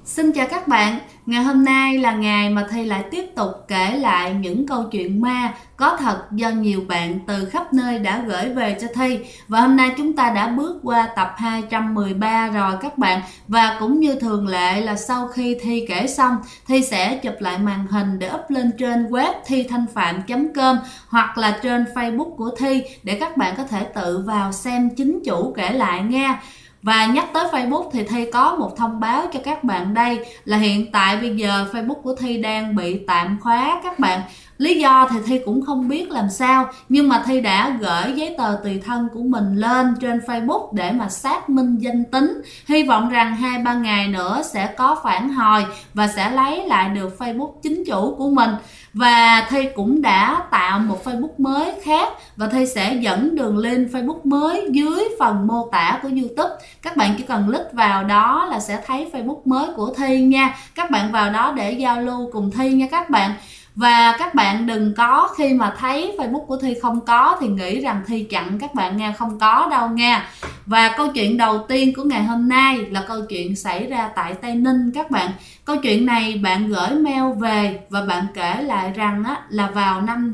Xin chào các bạn, ngày hôm nay là ngày mà Thi lại tiếp tục kể lại những câu chuyện ma có thật do nhiều bạn từ khắp nơi đã gửi về cho Thi. Và hôm nay chúng ta đã bước qua tập 213 rồi các bạn. Và cũng như thường lệ là sau khi Thi kể xong, Thi sẽ chụp lại màn hình để up lên trên web thithanhpham.com hoặc là trên Facebook của Thi để các bạn có thể tự vào xem chính chủ kể lại nha. Và nhắc tới Facebook thì Thi có một thông báo cho các bạn đây là hiện tại bây giờ Facebook của Thi đang bị tạm khóa các bạn. Lý do thì Thi cũng không biết làm sao, nhưng mà Thi đã gửi giấy tờ tùy thân của mình lên trên Facebook để mà xác minh danh tính. Hy vọng rằng 2-3 ngày nữa sẽ có phản hồi và sẽ lấy lại được Facebook chính chủ của mình. Và Thi cũng đã tạo một Facebook mới khác và Thi sẽ dẫn đường link Facebook mới dưới phần mô tả của YouTube. Các bạn chỉ cần click vào đó là sẽ thấy Facebook mới của Thi nha. Các bạn vào đó để giao lưu cùng Thi nha các bạn. Và các bạn đừng có khi mà thấy Facebook của Thi không có thì nghĩ rằng Thi chặn các bạn nha, không có đâu nha. Và câu chuyện đầu tiên của ngày hôm nay là câu chuyện xảy ra tại Tây Ninh các bạn. Câu chuyện này bạn gửi mail về và bạn kể lại rằng là vào năm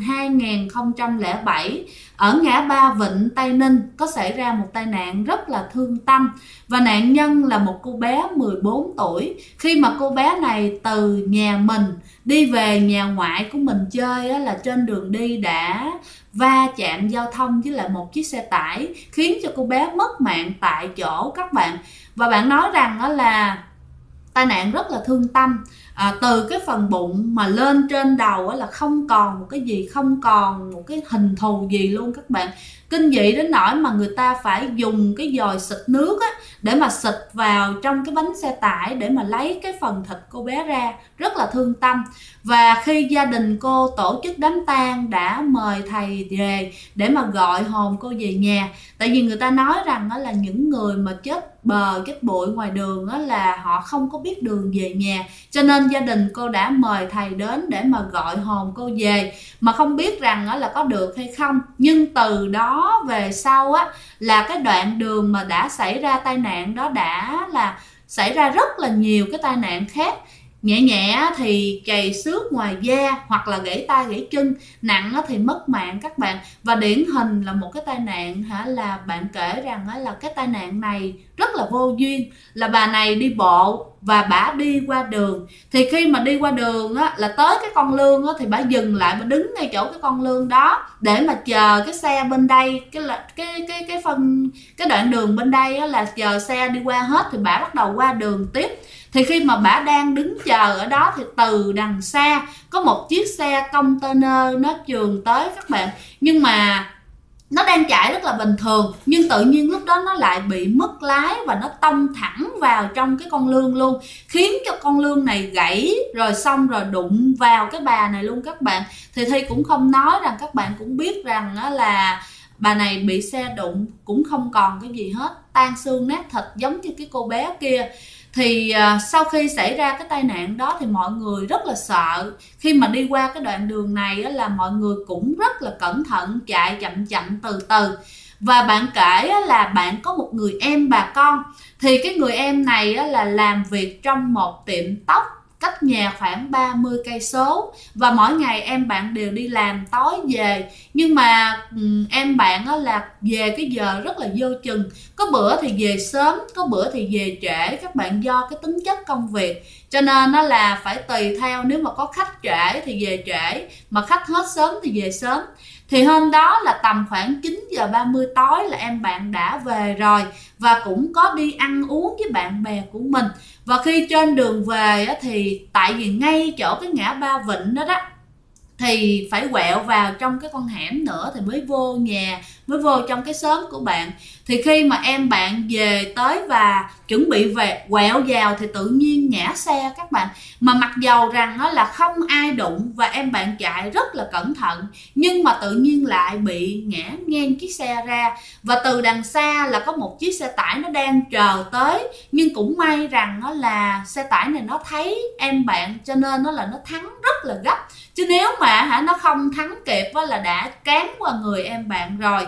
2007 ở ngã ba Vịnh Tây Ninh có xảy ra một tai nạn rất là thương tâm. Và nạn nhân là một cô bé 14 tuổi. Khi mà cô bé này từ nhà mình đi về nhà ngoại của mình chơi là trên đường đi đã va chạm giao thông với lại một chiếc xe tải khiến cho cô bé mất mạng tại chỗ các bạn. Và bạn nói rằng là tai nạn rất là thương tâm. Từ cái phần bụng mà lên trên đầu là không còn một cái gì, không còn một cái hình thù gì luôn các bạn. Kinh dị đến nỗi mà người ta phải dùng cái dòi xịt nước để mà xịt vào trong cái bánh xe tải để mà lấy cái phần thịt cô bé ra. Rất là thương tâm. Và khi gia đình cô tổ chức đám tang đã mời thầy về để mà gọi hồn cô về nhà. Tại vì người ta nói rằng là những người mà chết bờ chết bụi ngoài đường là họ không có biết đường về nhà, cho nên gia đình cô đã mời thầy đến để mà gọi hồn cô về, mà không biết rằng là có được hay không. Nhưng từ đó về sau là cái đoạn đường mà đã xảy ra tai nạn đó đã là xảy ra rất là nhiều cái tai nạn khác. Nhẹ nhẹ thì chày xước ngoài da hoặc là gãy tay gãy chân, nặng thì mất mạng các bạn. Và điển hình là một cái tai nạn là bạn kể rằng là cái tai nạn này rất là vô duyên. Là bà này đi bộ và bà đi qua đường, thì khi mà đi qua đường là tới cái con lương thì bà dừng lại, bà đứng ngay chỗ cái con lương đó để mà chờ cái xe bên đây, cái đoạn đường bên đây là chờ xe đi qua hết thì bà bắt đầu qua đường tiếp. Thì khi mà bà đang đứng chờ ở đó thì từ đằng xa có một chiếc xe container nó chườm tới các bạn. Nhưng mà nó đang chạy rất là bình thường, nhưng tự nhiên lúc đó nó lại bị mất lái và nó tông thẳng vào trong cái con lương luôn, khiến cho con lương này gãy rồi xong rồi đụng vào cái bà này luôn các bạn. Thì Thi cũng không nói rằng các bạn cũng biết rằng là bà này bị xe đụng cũng không còn cái gì hết, tan xương nát thịt giống như cái cô bé kia. Thì sau khi xảy ra cái tai nạn đó thì mọi người rất là sợ. Khi mà đi qua cái đoạn đường này là mọi người cũng rất là cẩn thận, chạy chậm chậm từ từ. Và bạn kể là bạn có một người em bà con. Thì cái người em này là làm việc trong một tiệm tóc cách nhà khoảng 30 cây số, và mỗi ngày em bạn đều đi làm tối về. Nhưng mà em bạn là về cái giờ rất là vô chừng, có bữa thì về sớm, có bữa thì về trễ các bạn, do cái tính chất công việc. Cho nên nó là phải tùy theo, nếu mà có khách trễ thì về trễ, mà khách hết sớm thì về sớm. Thì hôm đó là tầm khoảng 9:30 tối là em bạn đã về rồi, và cũng có đi ăn uống với bạn bè của mình. Và khi trên đường về thì tại vì ngay chỗ cái ngã ba Vịnh đó thì phải quẹo vào trong cái con hẻm nữa thì mới vô nhà, mới vô trong cái xóm của bạn. Thì khi mà em bạn về tới và chuẩn bị về quẹo vào thì tự nhiên ngã xe các bạn. Mà mặc dầu rằng là không ai đụng và em bạn chạy rất là cẩn thận, nhưng mà tự nhiên lại bị ngã ngang chiếc xe ra. Và từ đằng xa là có một chiếc xe tải nó đang chờ tới, nhưng cũng may rằng là xe tải này nó thấy em bạn cho nên là nó thắng rất là gấp. Chứ nếu mà nó không thắng kịp là đã cán qua người em bạn rồi.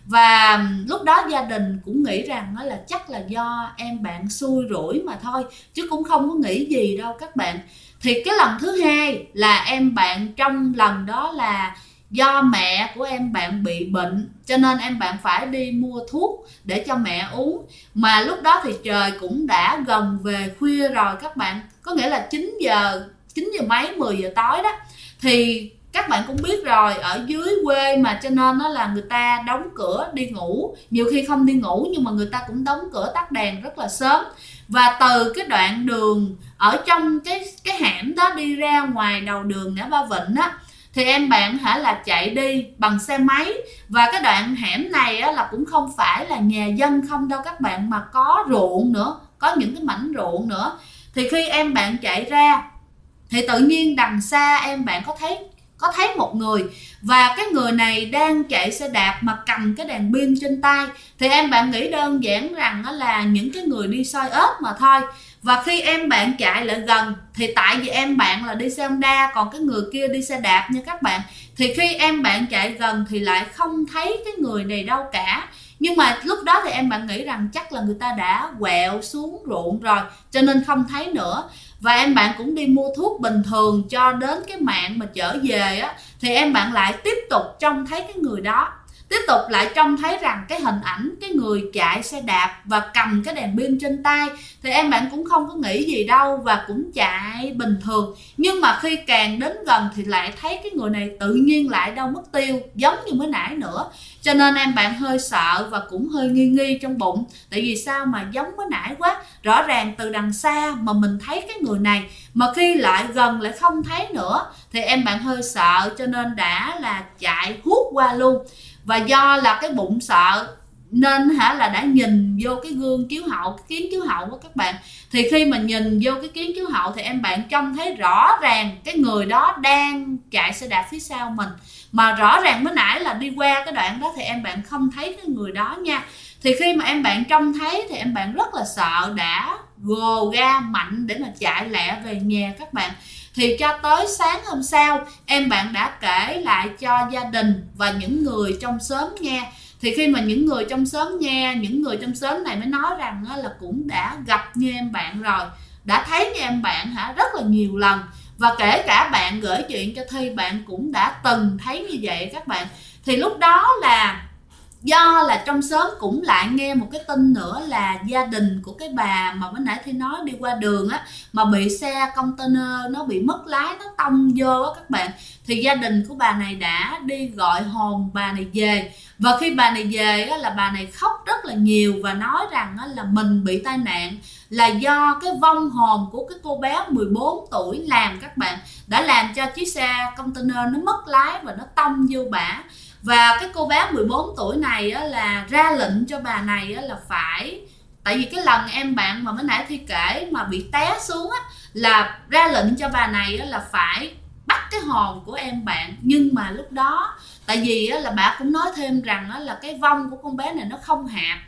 Và lúc đó gia đình cũng nghĩ rằng đó là chắc là do em bạn xui rủi mà thôi, chứ cũng không có nghĩ gì đâu các bạn. Thì cái lần thứ hai là em bạn, trong lần đó là do mẹ của em bạn bị bệnh, cho nên em bạn phải đi mua thuốc để cho mẹ uống. Mà lúc đó thì trời cũng đã gần về khuya rồi các bạn, có nghĩa là 9 giờ mấy, 10 giờ tối đó. Thì các bạn cũng biết rồi, ở dưới quê mà, cho nên nó là người ta đóng cửa đi ngủ, nhiều khi không đi ngủ nhưng mà người ta cũng đóng cửa tắt đèn rất là sớm. Và từ cái đoạn đường ở trong cái hẻm đó đi ra ngoài đầu đường ngã ba Vịnh á, thì em bạn là chạy đi bằng xe máy. Và cái đoạn hẻm này á, là cũng không phải là nhà dân không đâu các bạn, mà có ruộng nữa, có những cái mảnh ruộng nữa. Thì khi em bạn chạy ra thì tự nhiên đằng xa em bạn có thấy một người, và cái người này đang chạy xe đạp mà cầm cái đèn pin trên tay. Thì em bạn nghĩ đơn giản rằng là những cái người đi soi ếch mà thôi. Và khi em bạn chạy lại gần thì tại vì em bạn là đi xe Honda, còn cái người kia đi xe đạp nha các bạn, thì khi em bạn chạy gần thì lại không thấy cái người này đâu cả. Nhưng mà lúc đó thì em bạn nghĩ rằng chắc là người ta đã quẹo xuống ruộng rồi, cho nên không thấy nữa. Và em bạn cũng đi mua thuốc bình thường, cho đến cái mạng mà trở về á, thì em bạn lại tiếp tục trông thấy cái người đó, tiếp tục lại trông thấy rằng cái hình ảnh cái người chạy xe đạp và cầm cái đèn pin trên tay. Thì em bạn cũng không có nghĩ gì đâu và cũng chạy bình thường. Nhưng mà khi càng đến gần thì lại thấy cái người này tự nhiên lại đâu mất tiêu, giống như mới nãy nữa. Cho nên em bạn hơi sợ và cũng hơi nghi nghi trong bụng, tại vì sao mà giống mới nãy quá, rõ ràng từ đằng xa mà mình thấy cái người này, mà khi lại gần lại không thấy nữa. Thì em bạn hơi sợ cho nên đã là chạy hút qua luôn. Và do là cái bụng sợ nên là đã nhìn vô cái gương chiếu hậu, cái kiến chiếu hậu của các bạn. Thì khi mà nhìn vô cái kiến chiếu hậu thì em bạn trông thấy rõ ràng cái người đó đang chạy xe đạp phía sau mình. Mà rõ ràng mới nãy là đi qua cái đoạn đó thì em bạn không thấy cái người đó nha. Thì khi mà em bạn trông thấy thì em bạn rất là sợ, đã gồ ga mạnh để mà chạy lẹ về nhà các bạn. Thì cho tới sáng hôm sau em bạn đã kể lại cho gia đình và những người trong xóm nghe. Thì khi mà những người trong xóm nghe, những người trong xóm này mới nói rằng là cũng đã gặp như em bạn rồi, đã thấy như em bạn rất là nhiều lần. Và kể cả bạn gửi chuyện cho Thi, bạn cũng đã từng thấy như vậy các bạn. Thì lúc đó là do là trong xóm cũng lại nghe một cái tin nữa là gia đình của cái bà mà mới nãy Thi nói đi qua đường á, mà bị xe container nó bị mất lái, nó tông vô á các bạn. Thì gia đình của bà này đã đi gọi hồn bà này về. Và khi bà này về á, là bà này khóc rất là nhiều và nói rằng á, là mình bị tai nạn là do cái vong hồn của cái cô bé 14 tuổi làm các bạn, đã làm cho chiếc xe container nó mất lái và nó tông vô bả. Và cái cô bé 14 tuổi này á, là ra lệnh cho bà này á, là phải, tại vì cái lần em bạn mà mới nãy Thi kể mà bị té xuống á, là ra lệnh cho bà này á, là phải bắt cái hồn của em bạn. Nhưng mà lúc đó tại vì á, là bà cũng nói thêm rằng á, là cái vong của con bé này nó không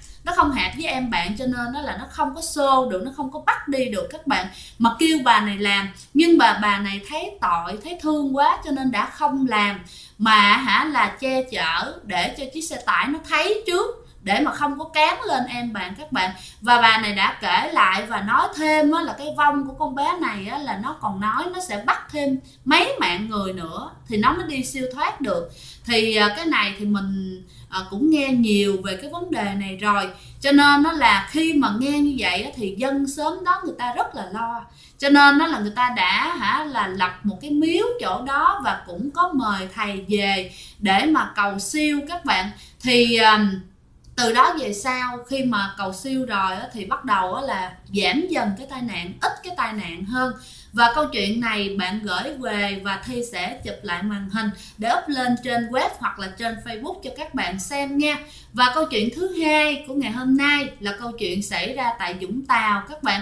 hạt với em bạn, cho nên nó là nó không có xô được, nó không có bắt đi được các bạn, mà kêu bà này làm. Nhưng bà này thấy tội, thấy thương quá cho nên đã không làm, mà là che chở để cho chiếc xe tải nó thấy trước để mà không có cán lên em bạn các bạn. Và bà này đã kể lại và nói thêm á, là cái vong của con bé này á, là nó còn nói nó sẽ bắt thêm mấy mạng người nữa thì nó mới đi siêu thoát được. Thì cái này thì mình cũng nghe nhiều về cái vấn đề này rồi, cho nên nó là khi mà nghe như vậy thì dân xóm đó người ta rất là lo. Cho nên nó là người ta đã là lập một cái miếu chỗ đó và cũng có mời thầy về để mà cầu siêu các bạn. Thì từ đó về sau khi mà cầu siêu rồi thì bắt đầu là giảm dần cái tai nạn, ít cái tai nạn hơn. Và câu chuyện này bạn gửi về và Thi sẽ chụp lại màn hình để up lên trên web hoặc là trên Facebook cho các bạn xem nha. Và câu chuyện thứ hai của ngày hôm nay là câu chuyện xảy ra tại Vũng Tàu các bạn.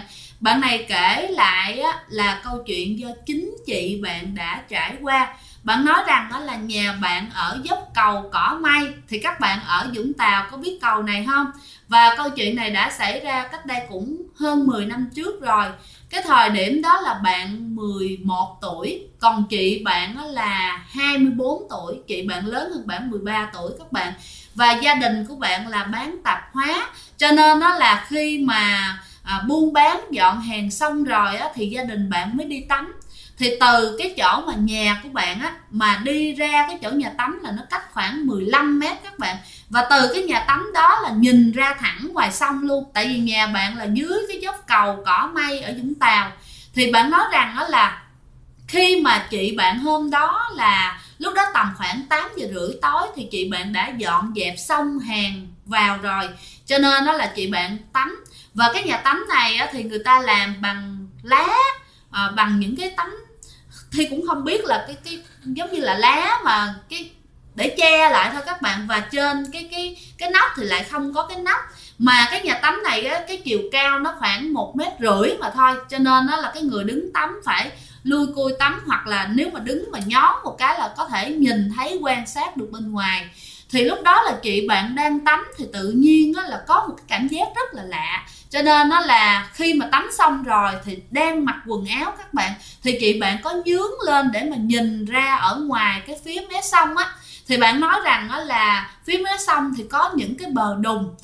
Bạn này kể lại á, là câu chuyện do chính chị bạn đã trải qua. Bạn nói rằng đó là nhà bạn ở dốc cầu Cỏ Mây. Thì các bạn ở Vũng Tàu có biết cầu này không? Và câu chuyện này đã xảy ra cách đây cũng hơn 10 năm trước rồi. Cái thời điểm đó là bạn 11 tuổi, còn chị bạn là 24 tuổi. Chị bạn lớn hơn bạn 13 tuổi các bạn. Và gia đình của bạn là bán tạp hóa, cho nên đó là khi mà buôn bán dọn hàng xong rồi á, thì gia đình bạn mới đi tắm. Thì từ cái chỗ mà nhà của bạn á, mà đi ra cái chỗ nhà tắm là nó cách khoảng 15 mét các bạn. Và từ cái nhà tắm đó là nhìn ra thẳng ngoài sông luôn. Tại vì nhà bạn là dưới cái dốc cầu Cỏ Mây ở Vũng Tàu. Thì bạn nói rằng đó là khi mà chị bạn hôm đó là lúc đó tầm khoảng 8 giờ rưỡi tối thì chị bạn đã dọn dẹp xong hàng vào rồi, cho nên đó là chị bạn tắm. Và cái nhà tắm này á, thì người ta làm bằng lá, bằng những cái tấm, thì cũng không biết là cái giống như là lá mà cái để che lại thôi các bạn. Và trên cái nóc thì lại không có cái nóc, mà cái nhà tắm này á, cái chiều cao nó khoảng 1,5 mét mà thôi, cho nên đó là cái người đứng tắm phải lui cui tắm, hoặc là nếu mà đứng mà nhón một cái là có thể nhìn thấy quan sát được bên ngoài. Thì lúc đó là chị bạn đang tắm thì tự nhiên là có một cái cảm giác rất là lạ, cho nên nó là khi mà tắm xong rồi thì đang mặc quần áo các bạn, thì chị bạn có nhướng lên để mà nhìn ra ở ngoài cái phía mé sông á. Thì bạn nói rằng đó là phía mé sông thì có những cái bờ đùng,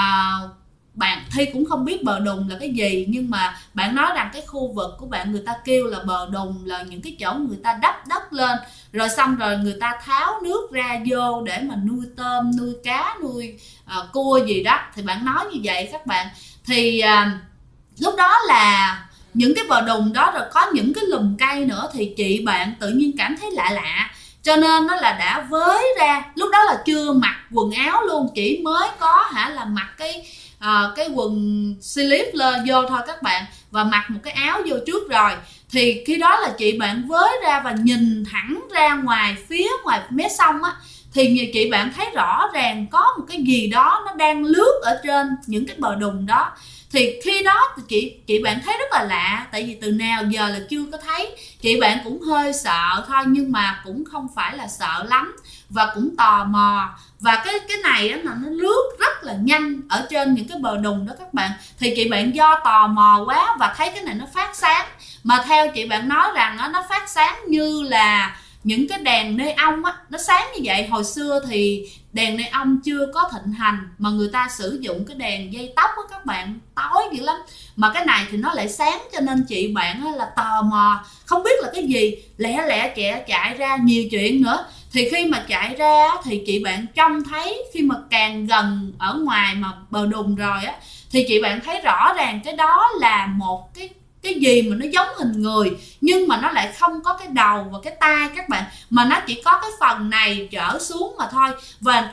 bạn Thi cũng không biết bờ đùng là cái gì, nhưng mà bạn nói rằng cái khu vực của bạn người ta kêu là bờ đùng là những cái chỗ người ta đắp đất lên, rồi xong rồi người ta tháo nước ra vô để mà nuôi tôm, nuôi cá, nuôi cua gì đó. Thì bạn nói như vậy các bạn. Thì lúc đó là những cái bờ đùng đó rồi có những cái lùm cây nữa, thì chị bạn tự nhiên cảm thấy lạ lạ, cho nên nó là đã với ra. Lúc đó là chưa mặc quần áo luôn, chỉ mới có là mặc cái quần slip lên vô thôi các bạn, và mặc một cái áo vô trước rồi. Thì khi đó là chị bạn với ra và nhìn thẳng ra ngoài phía ngoài mé sông á, thì chị bạn thấy rõ ràng có một cái gì đó nó đang lướt ở trên những cái bờ đùng đó. Thì khi đó thì chị bạn thấy rất là lạ, tại vì từ nào giờ là chưa có thấy. Chị bạn cũng hơi sợ thôi, nhưng mà cũng không phải là sợ lắm, và cũng tò mò. Và cái này đó là nó lướt rất là nhanh ở trên những cái bờ đùng đó các bạn. Thì chị bạn do tò mò quá và thấy cái này nó phát sáng, mà theo chị bạn nói rằng đó, nó phát sáng như là những cái đèn neon á, nó sáng như vậy. Hồi xưa thì đèn neon chưa có thịnh hành, mà người ta sử dụng cái đèn dây tóc á các bạn, tối dữ lắm. Mà cái này thì nó lại sáng, cho nên chị bạn là tò mò, không biết là cái gì, lẹ lẹ chạy ra nhiều chuyện nữa. Thì khi mà chạy ra thì chị bạn trông thấy, khi mà càng gần ở ngoài mà bờ đùng rồi á, thì chị bạn thấy rõ ràng cái đó là một cái gì mà nó giống hình người, nhưng mà nó lại không có cái đầu và cái tai các bạn, mà nó chỉ có cái phần này trở xuống mà thôi. Và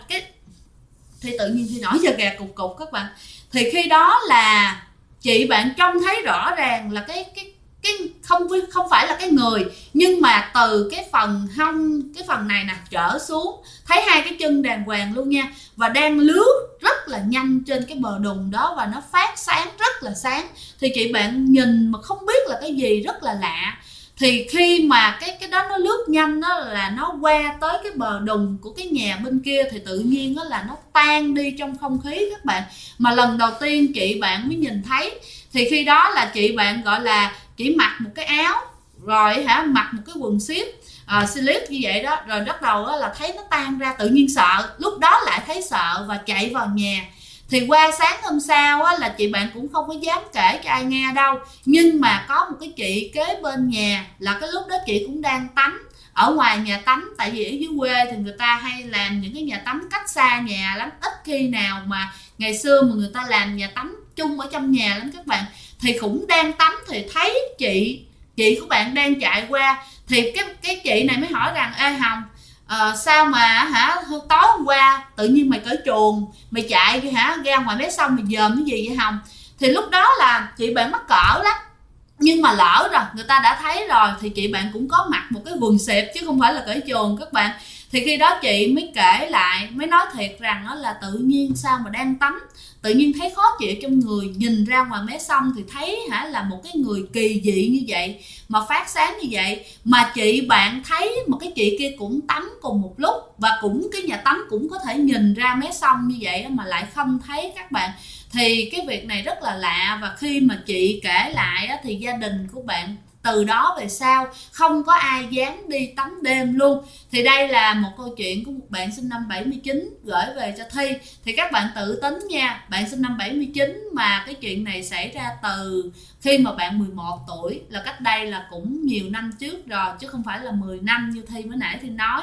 thì tự nhiên thì nổi da gà cục cục các bạn. Thì khi đó là chị bạn trông thấy rõ ràng là cái không phải là cái người, nhưng mà từ cái phần hông, cái phần này nè trở xuống, thấy hai cái chân đàng hoàng luôn nha, và đang lướt rất là nhanh trên cái bờ đùng đó, và nó phát sáng rất là sáng. Thì chị bạn nhìn mà không biết là cái gì, rất là lạ. Thì khi mà cái đó nó lướt nhanh đó, là nó qua tới cái bờ đùng của cái nhà bên kia, thì tự nhiên đó là nó tan đi trong không khí các bạn. Mà lần đầu tiên chị bạn mới nhìn thấy. Thì khi đó là chị bạn gọi là chỉ mặc một cái áo, rồi mặc một cái quần slip như vậy đó, rồi bắt đầu là thấy nó tan ra, tự nhiên sợ, lúc đó lại thấy sợ và chạy vào nhà. Thì qua sáng hôm sau là chị bạn cũng không có dám kể cho ai nghe đâu, nhưng mà có một cái chị kế bên nhà là cái lúc đó chị cũng đang tắm ở ngoài nhà tắm. Tại vì ở dưới quê thì người ta hay làm những cái nhà tắm cách xa nhà lắm, ít khi nào mà ngày xưa mà người ta làm nhà tắm chung ở trong nhà lắm các bạn. Thì cũng đang tắm thì thấy chị của bạn đang chạy qua. Thì cái chị này mới hỏi rằng: ê Hồng, sao mà tối hôm qua tự nhiên mày cởi chuồng mày chạy ra ngoài mé sông mày dòm cái gì vậy Hồng? Thì lúc đó là chị bạn mắc cỡ lắm, nhưng mà lỡ rồi, người ta đã thấy rồi, thì chị bạn cũng có mặc một cái quần xẹp chứ không phải là cởi chuồng các bạn. Thì khi đó chị mới kể lại, mới nói thiệt rằng đó là tự nhiên sao mà đang tắm tự nhiên thấy khó chịu trong người, nhìn ra ngoài mé sông thì thấy là một cái người kỳ dị như vậy mà phát sáng như vậy, mà chị bạn thấy một cái chị kia cũng tắm cùng một lúc và cũng cái nhà tắm cũng có thể nhìn ra mé sông như vậy mà lại không thấy các bạn. Thì cái việc này rất là lạ, và khi mà chị kể lại thì gia đình của bạn từ đó về sau không có ai dám đi tắm đêm luôn. Thì đây là một câu chuyện của một bạn sinh năm 79 gửi về cho Thi. Thì các bạn tự tính nha, bạn sinh năm 79 mà cái chuyện này xảy ra từ khi mà bạn 11 tuổi, là cách đây là cũng nhiều năm trước rồi, chứ không phải là 10 năm như Thi mới nãy Thi nói.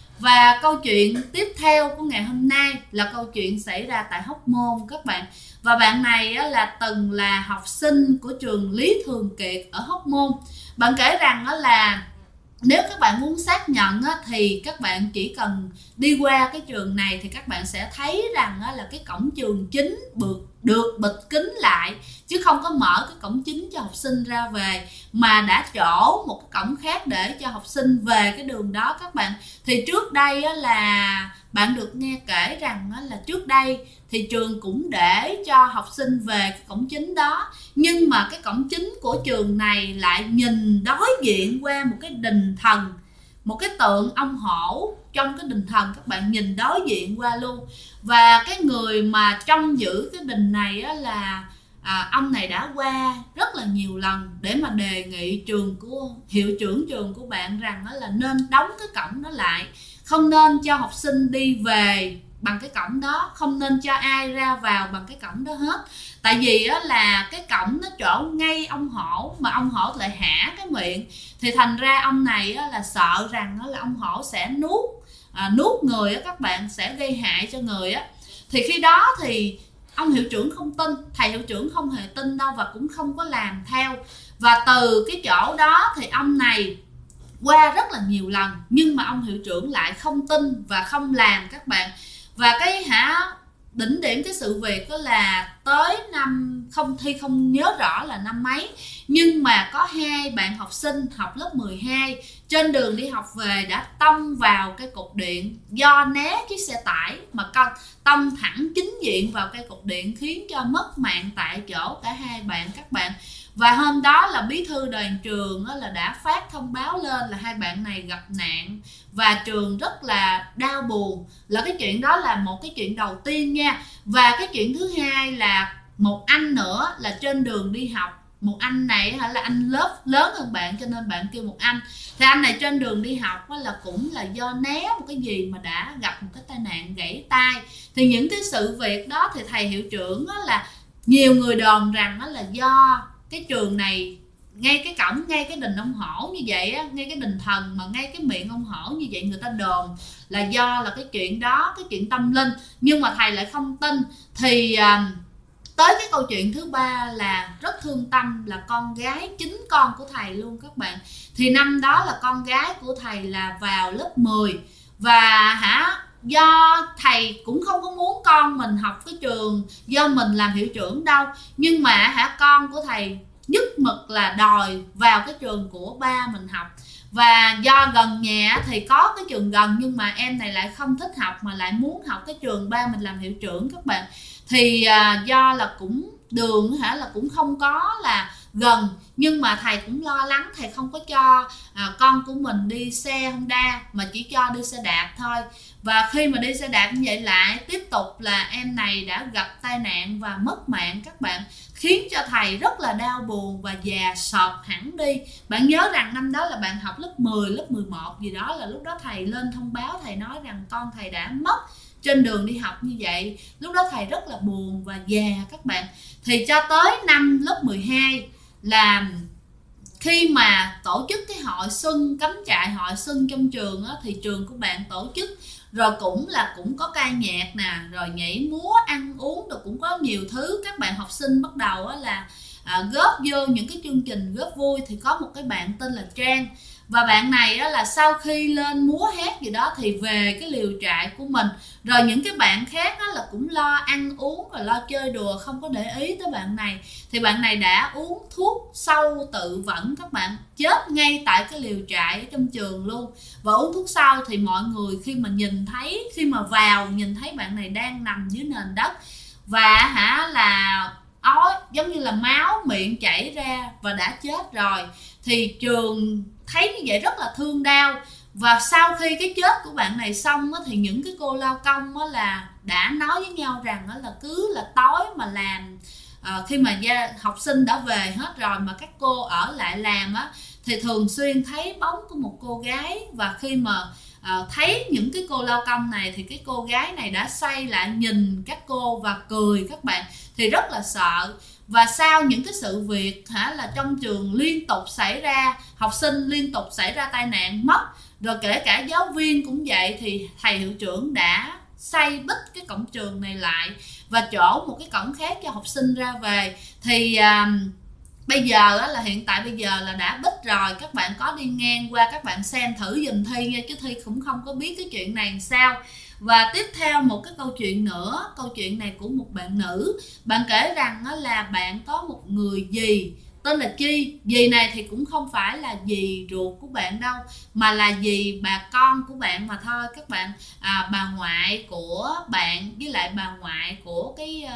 Và câu chuyện tiếp theo của ngày hôm nay là câu chuyện xảy ra tại Hóc Môn các bạn. Và bạn này là từng là học sinh của trường Lý Thường Kiệt ở Hóc Môn. Bạn kể rằng là nếu các bạn muốn xác nhận thì các bạn chỉ cần đi qua cái trường này thì các bạn sẽ thấy rằng là cái cổng trường chính được bịt kín lại, chứ không có mở cái cổng chính cho học sinh ra về, mà đã chỗ một cái cổng khác để cho học sinh về cái đường đó các bạn. Thì trước đây là bạn được nghe kể rằng là trước đây thì trường cũng để cho học sinh về cái cổng chính đó, nhưng mà cái cổng chính của trường này lại nhìn đối diện qua một cái đình thần, một cái tượng ông hổ trong cái đình thần, các bạn nhìn đối diện qua luôn. Và cái người mà trông giữ cái đình này là ông này đã qua rất là nhiều lần để mà đề nghị hiệu trưởng trường của bạn rằng là nên đóng cái cổng đó lại, không nên cho học sinh đi về bằng cái cổng đó, không nên cho ai ra vào bằng cái cổng đó hết. Tại vì là cái cổng nó chỗ ngay ông hổ, mà ông hổ lại hả cái miệng, thì thành ra ông này là sợ rằng là ông hổ sẽ nuốt người các bạn, sẽ gây hại cho người Thì khi đó thì ông hiệu trưởng không tin, thầy hiệu trưởng không hề tin đâu và cũng không có làm theo. Và từ cái chỗ đó thì ông này qua rất là nhiều lần, nhưng mà ông hiệu trưởng lại không tin và không làm các bạn. Và cái đỉnh điểm cái sự việc đó là tới năm Thi không nhớ rõ là năm mấy, nhưng mà có hai bạn học sinh học lớp 12 trên đường đi học về đã tông vào cái cột điện, do né chiếc xe tải mà tông thẳng chính diện vào cây cột điện, khiến cho mất mạng tại chỗ cả hai bạn các bạn. Và hôm đó là bí thư đoàn trường là đã phát thông báo lên là hai bạn này gặp nạn, và trường rất là đau buồn. Là cái chuyện đó là một cái chuyện đầu tiên nha. Và cái chuyện thứ hai là một anh nữa là trên đường đi học, một anh này là anh lớp lớn hơn bạn cho nên bạn kêu một anh. Thì anh này trên đường đi học là cũng là do né một cái gì mà đã gặp một cái tai nạn gãy tay. Thì những cái sự việc đó thì thầy hiệu trưởng là nhiều người đồn rằng là do cái trường này ngay cái cổng, ngay cái đình ông hổ như vậy ngay cái đình thần mà ngay cái miệng ông hổ như vậy, người ta đồn là do là cái chuyện đó, cái chuyện tâm linh, nhưng mà thầy lại không tin. Thì tới cái câu chuyện thứ ba là rất thương tâm, là con gái, chính con của thầy luôn các bạn. Thì năm đó là con gái của thầy là vào lớp 10, và do thầy cũng không có muốn con mình học cái trường do mình làm hiệu trưởng đâu, nhưng mà con của thầy nhất mực là đòi vào cái trường của ba mình học. Và do gần nhà thì có cái trường gần, nhưng mà em này lại không thích học mà lại muốn học cái trường ba mình làm hiệu trưởng các bạn. Thì do là cũng đường là cũng không có là gần, nhưng mà thầy cũng lo lắng, thầy không có cho con của mình đi xe Honda mà chỉ cho đi xe đạp thôi. Và khi mà đi xe đạp như vậy lại tiếp tục là em này đã gặp tai nạn và mất mạng các bạn, khiến cho thầy rất là đau buồn và già sọp hẳn đi. Bạn nhớ rằng năm đó là bạn học lớp 10, lớp 11 gì đó, là lúc đó thầy lên thông báo, thầy nói rằng con thầy đã mất trên đường đi học như vậy. Lúc đó thầy rất là buồn và già các bạn. Thì cho tới năm lớp 12 là khi mà tổ chức cái hội xuân, cắm trại hội xuân trong trường thì trường của bạn tổ chức rồi cũng có ca nhạc nè, rồi nhảy múa, ăn uống, rồi cũng có nhiều thứ. Các bạn học sinh bắt đầu là góp vô những cái chương trình góp vui thì có một cái bạn tên là Trang. Và bạn này á, là sau khi lên múa hát gì đó thì về cái liều trại của mình, rồi những cái bạn khác á, là cũng lo ăn uống rồi lo chơi đùa, không có để ý tới bạn này. Thì bạn này đã uống thuốc sâu tự vẫn, các bạn, chết ngay tại cái liều trại ở trong trường luôn. Và uống thuốc sâu thì mọi người khi mà nhìn thấy, khi mà vào nhìn thấy bạn này đang nằm dưới nền đất và là ói, giống như là máu miệng chảy ra và đã chết rồi. Thì trường thấy như vậy rất là thương đau. Và sau khi cái chết của bạn này xong á, thì những cái cô lao công á, là đã nói với nhau rằng á, là cứ là tối mà làm, khi mà học sinh đã về hết rồi mà các cô ở lại làm á, thì thường xuyên thấy bóng của một cô gái. Và khi mà thấy những cái cô lao công này thì cái cô gái này đã xoay lại nhìn các cô và cười, các bạn, thì rất là sợ. Và sau những cái sự việc là trong trường liên tục xảy ra, học sinh liên tục xảy ra tai nạn mất, rồi kể cả giáo viên cũng vậy, thì thầy hiệu trưởng đã xây bít cái cổng trường này lại và chỗ một cái cổng khác cho học sinh ra về. Thì bây giờ á, là hiện tại bây giờ là đã bít rồi, các bạn có đi ngang qua các bạn xem thử giùm Thi nha, chứ Thi cũng không có biết cái chuyện này làm sao. Và tiếp theo một cái câu chuyện nữa, câu chuyện này của một bạn nữ. Bạn kể rằng á, là bạn có một người dì tên là Chi. Dì này thì cũng không phải là dì ruột của bạn đâu, mà là dì bà con của bạn mà thôi các bạn. Bà ngoại của bạn với lại bà ngoại của cái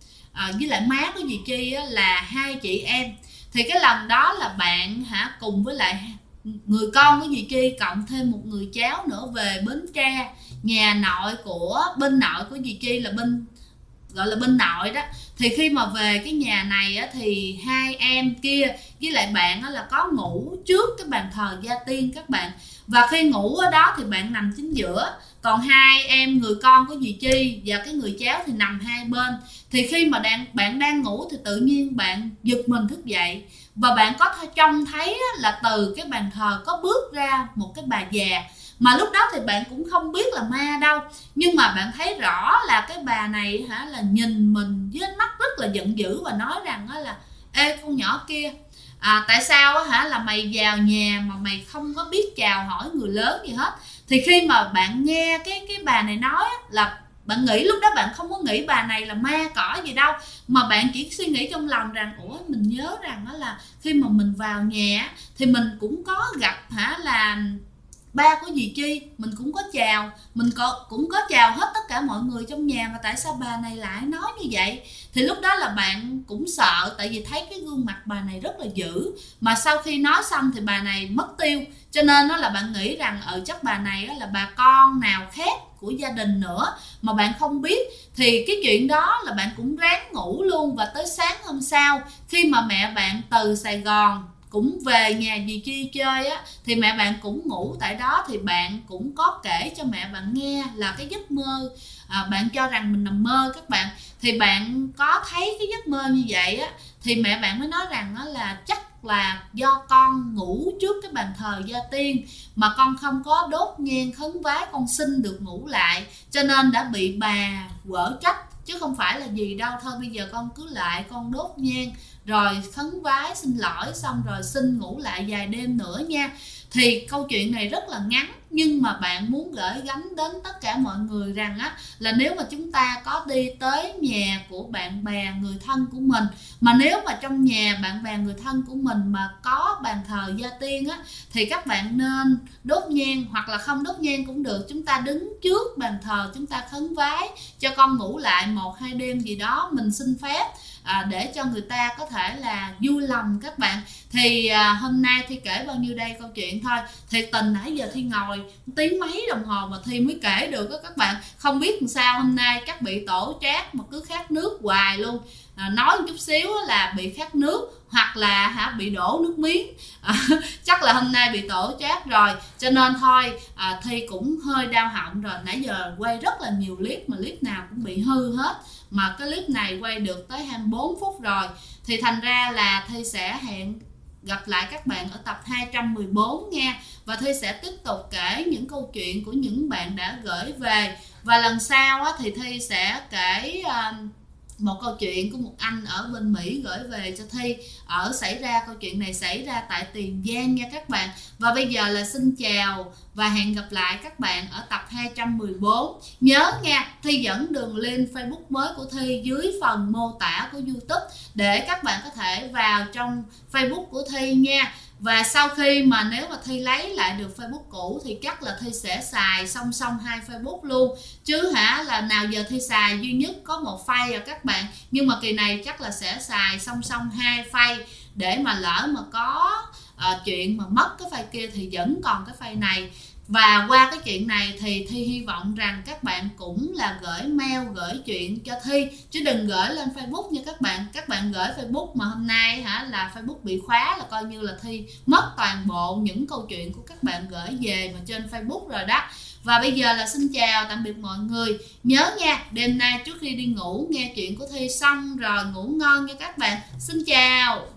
với lại má của dì Chi á, là hai chị em. Thì cái lần đó là bạn cùng với lại người con của dì Chi cộng thêm một người cháu nữa về Bến Tre, nhà nội của bên nội của dì Chi là bên gọi là bên nội đó. Thì khi mà về cái nhà này á, thì hai em kia với lại bạn á, là có ngủ trước cái bàn thờ gia tiên các bạn. Và khi ngủ ở đó thì bạn nằm chính giữa, còn hai em người con của dì Chi và cái người cháu thì nằm hai bên. Thì khi mà bạn đang ngủ thì tự nhiên bạn giật mình thức dậy, và bạn có trông thấy là từ cái bàn thờ có bước ra một cái bà già. Mà lúc đó thì bạn cũng không biết là ma đâu, nhưng mà bạn thấy rõ là cái bà này là nhìn mình với ánh mắt rất là giận dữ và nói rằng là: ê con nhỏ kia, tại sao là mày vào nhà mà mày không có biết chào hỏi người lớn gì hết. Thì khi mà bạn nghe cái bà này nói là bạn nghĩ, lúc đó bạn không có nghĩ bà này là ma cỏ gì đâu, mà bạn chỉ suy nghĩ trong lòng rằng ủa, mình nhớ rằng là khi mà mình vào nhà thì mình cũng có gặp là ba của dì Chi, mình cũng có chào, mình cũng có chào hết tất cả mọi người trong nhà, mà tại sao bà này lại nói như vậy. Thì lúc đó là bạn cũng sợ, tại vì thấy cái gương mặt bà này rất là dữ, mà sau khi nói xong thì bà này mất tiêu, cho nên là bạn nghĩ rằng chắc bà này là bà con nào khác của gia đình nữa mà bạn không biết. Thì cái chuyện đó là bạn cũng ráng ngủ luôn. Và tới sáng hôm sau, khi mà mẹ bạn từ Sài Gòn cũng về nhà dì Chi chơi á, thì mẹ bạn cũng ngủ tại đó. Thì bạn cũng có kể cho mẹ bạn nghe là cái giấc mơ, bạn cho rằng mình nằm mơ các bạn. Thì bạn có thấy cái giấc mơ như vậy á, thì mẹ bạn mới nói rằng là chắc là do con ngủ trước cái bàn thờ gia tiên mà con không có đốt nhang khấn vái, con xin được ngủ lại, cho nên đã bị bà quở trách, chứ không phải là gì đâu. Thôi bây giờ con cứ lại con đốt nhang rồi khấn vái xin lỗi, xong rồi xin ngủ lại vài đêm nữa nha. Thì câu chuyện này rất là ngắn, nhưng mà bạn muốn gửi gắm đến tất cả mọi người rằng là nếu mà chúng ta có đi tới nhà của bạn bè người thân của mình, mà nếu mà trong nhà bạn bè người thân của mình mà có bàn thờ gia tiên thì các bạn nên đốt nhang, hoặc là không đốt nhang cũng được, chúng ta đứng trước bàn thờ, chúng ta khấn vái cho con ngủ lại 1-2 đêm gì đó, mình xin phép để cho người ta có thể là vui lòng các bạn. Thì hôm nay Thi kể bao nhiêu đây câu chuyện thôi. Thiệt tình nãy giờ Thi ngồi tiếng mấy đồng hồ mà Thi mới kể được đó các bạn. Không biết làm sao hôm nay chắc bị tổ trát mà cứ khát nước hoài luôn. Nói một chút xíu là bị khát nước, hoặc là bị đổ nước miếng. Chắc là hôm nay bị tổ trát rồi, cho nên thôi Thi cũng hơi đau họng rồi. Nãy giờ quay rất là nhiều clip mà clip nào cũng bị hư hết, mà cái clip này quay được tới 24 phút rồi. Thì thành ra là Thi sẽ hẹn gặp lại các bạn ở tập 214 nha. Và Thi sẽ tiếp tục kể những câu chuyện của những bạn đã gửi về. Và lần sau thì Thi sẽ kể một câu chuyện của một anh ở bên Mỹ gửi về cho Thi. Câu chuyện này xảy ra tại Tiền Giang nha các bạn. Và bây giờ là xin chào và hẹn gặp lại các bạn ở tập 214. Nhớ nha, Thi dẫn đường link Facebook mới của Thi dưới phần mô tả của YouTube để các bạn có thể vào trong Facebook của Thi nha. Và sau khi mà nếu mà Thi lấy lại được Facebook cũ thì chắc là Thi sẽ xài song song hai Facebook luôn, chứ là nào giờ Thi xài duy nhất có một file rồi các bạn. Nhưng mà kỳ này chắc là sẽ xài song song hai file để mà lỡ mà có chuyện mà mất cái file kia thì vẫn còn cái file này. Và qua cái chuyện này thì Thi hy vọng rằng các bạn cũng là gửi mail, gửi chuyện cho Thi, chứ đừng gửi lên Facebook nha các bạn. Các bạn gửi Facebook mà hôm nay là Facebook bị khóa là coi như là Thi mất toàn bộ những câu chuyện của các bạn gửi về mà trên Facebook rồi đó. Và bây giờ là xin chào tạm biệt mọi người. Nhớ nha, đêm nay trước khi đi ngủ nghe chuyện của Thi xong rồi ngủ ngon nha các bạn. Xin chào.